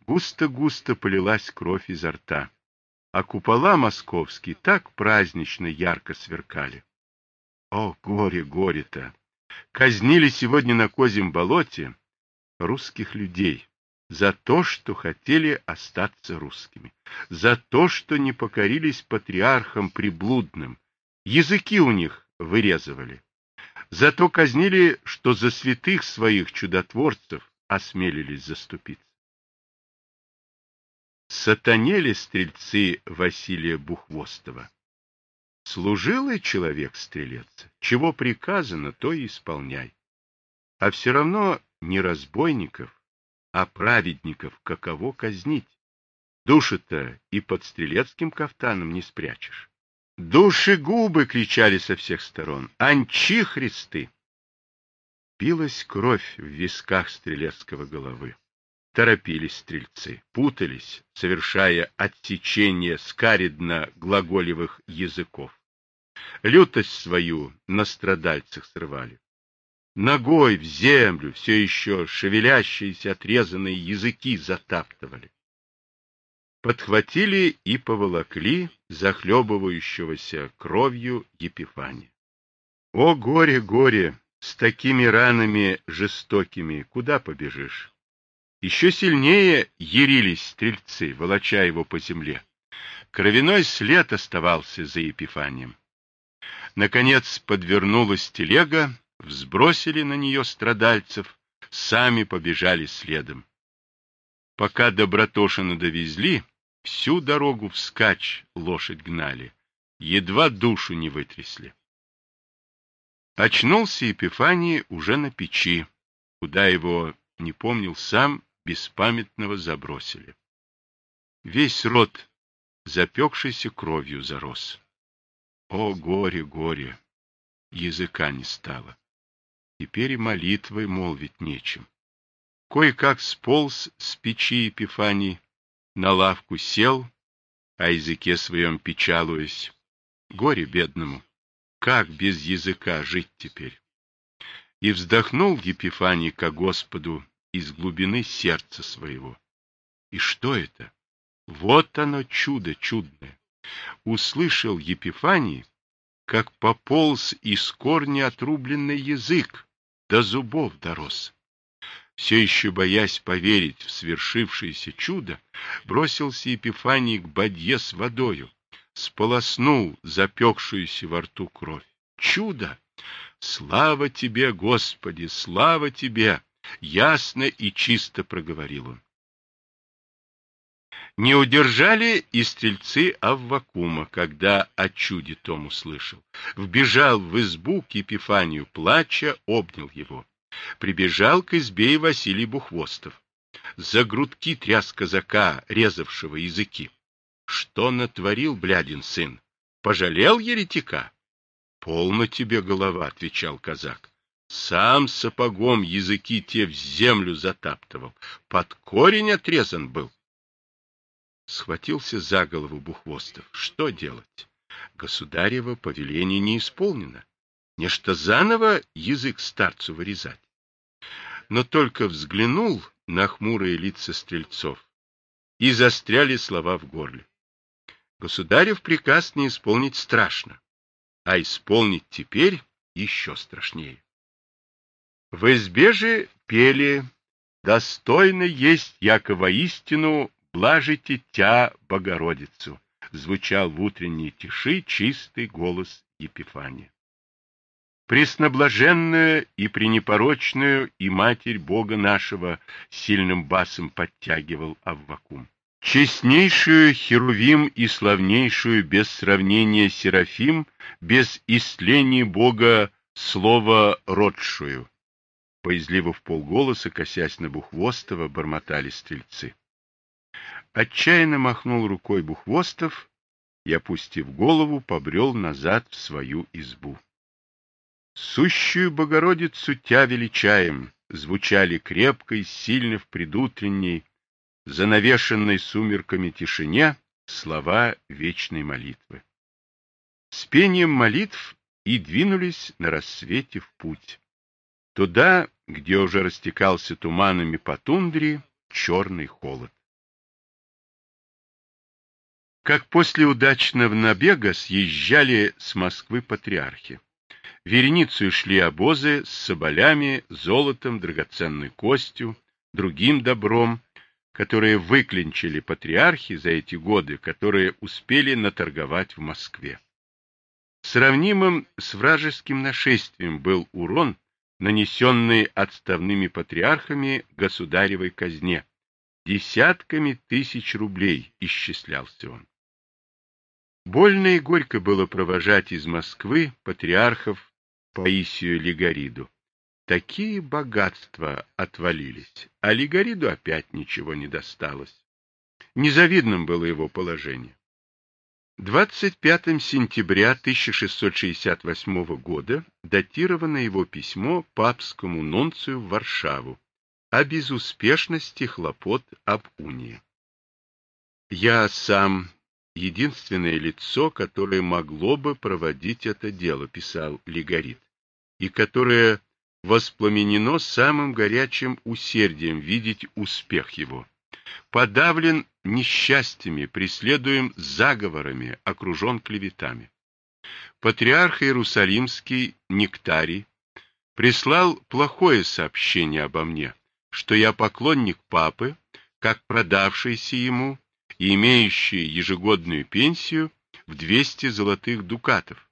Густо-густо полилась кровь изо рта, а купола московские так празднично ярко сверкали. О, горе, горе-то! Казнили сегодня на Козьем болоте русских людей за то, что хотели остаться русскими, за то, что не покорились патриархам приблудным, языки у них вырезывали, за то казнили, что за святых своих чудотворцев осмелились заступиться. Сатанели стрельцы Василия Бухвостова. Служилый человек стрелец, чего приказано, то и исполняй. А все равно не разбойников, а праведников каково казнить. Души-то и под стрелецким кафтаном не спрячешь. Душегубы кричали со всех сторон. Анчихристы! Билась кровь в висках стрелецкого головы. Торопились стрельцы, путались, совершая отсечение скаридно-глаголевых языков. Лютость свою на страдальцах срывали. Ногой в землю все еще шевелящиеся отрезанные языки затаптывали. Подхватили и поволокли захлебывающегося кровью Епифания. О, горе, горе! С такими ранами жестокими куда побежишь? Еще сильнее ярились стрельцы, волоча его по земле. Кровяной след оставался за Епифанием. Наконец подвернулась телега, взбросили на нее страдальцев, сами побежали следом. Пока до Братошина довезли, всю дорогу вскачь лошадь гнали, едва душу не вытрясли. Очнулся Епифаний уже на печи, куда его, не помнил сам, беспамятного забросили. Весь рот, запекшийся кровью, зарос. О, горе, горе! Языка не стало. Теперь и молитвой молвить нечем. Кое-как сполз с печи Епифаний, на лавку сел, о языке своем печалуясь. Горе бедному! Как без языка жить теперь? И вздохнул Епифаний ко Господу из глубины сердца своего. И что это? Вот оно чудо чудное. Услышал Епифаний, как пополз из корня отрубленный язык, до зубов дорос. Все еще боясь поверить в свершившееся чудо, бросился Епифаний к бадье с водою, сполоснул запекшуюся во рту кровь. Чудо! Слава тебе, Господи, слава тебе! Ясно и чисто проговорил он. Не удержали и стрельцы Аввакума, когда о чуде том услышал. Вбежал в избу к Епифанию, плача, обнял его. Прибежал к избе и Василий Бухвостов. За грудки тряс казака, резавшего языки. Что натворил блядин сын? Пожалел еретика? Полно тебе голова, отвечал казак. Сам сапогом языки те в землю затаптывал. Под корень отрезан был. Схватился за голову Бухвостов. Что делать? Государево повеление не исполнено. Нечто заново язык старцу вырезать. Но только взглянул на хмурые лица стрельцов, и застряли слова в горле. Государев приказ не исполнить страшно, а исполнить теперь еще страшнее. В избе же пели: «Достойно есть, яко воистину блажите тя, Богородицу», звучал в утренней тиши чистый голос Епифания. Пресноблаженную и пренепорочную и Матерь Бога нашего сильным басом подтягивал Аввакум. Честнейшую Херувим и славнейшую без сравнения Серафим, без истления Бога слово родшую. Боязливо вполголоса, косясь на Бухвостова, бормотали стрельцы. Отчаянно махнул рукой Бухвостов и, опустив голову, побрел назад в свою избу. «Сущую Богородицу тя величаем», звучали крепко и сильно в предутренней, занавешенной сумерками тишине, слова вечной молитвы. С пением молитв и двинулись на рассвете в путь. Туда, где уже растекался туманами по тундре черный холод. как после удачного набега съезжали с Москвы патриархи. Вереницей шли обозы с соболями, золотом, драгоценной костью, другим добром, которые выклинчили патриархи за эти годы, которые успели наторговать в Москве. Сравнимым с вражеским нашествием был урон, нанесенный отставными патриархами государевой казне. Десятками тысяч рублей исчислялся он. Больно и горько было провожать из Москвы патриархов Паисию Лигориду. Такие богатства отвалились, а Лигориду опять ничего не досталось. Незавидным было его положение. 25 сентября 1668 года датировано его письмо папскому нунцию в Варшаву о безуспешности хлопот об унии. «Я сам единственное лицо, которое могло бы проводить это дело», — писал Лигорид, «и которое воспламенено самым горячим усердием видеть успех его. Подавлен несчастьями, преследуем заговорами, окружен клеветами. Патриарх Иерусалимский Нектарий прислал плохое сообщение обо мне, что я поклонник папы, как продавшийся ему и имеющий ежегодную пенсию в 200 золотых дукатов,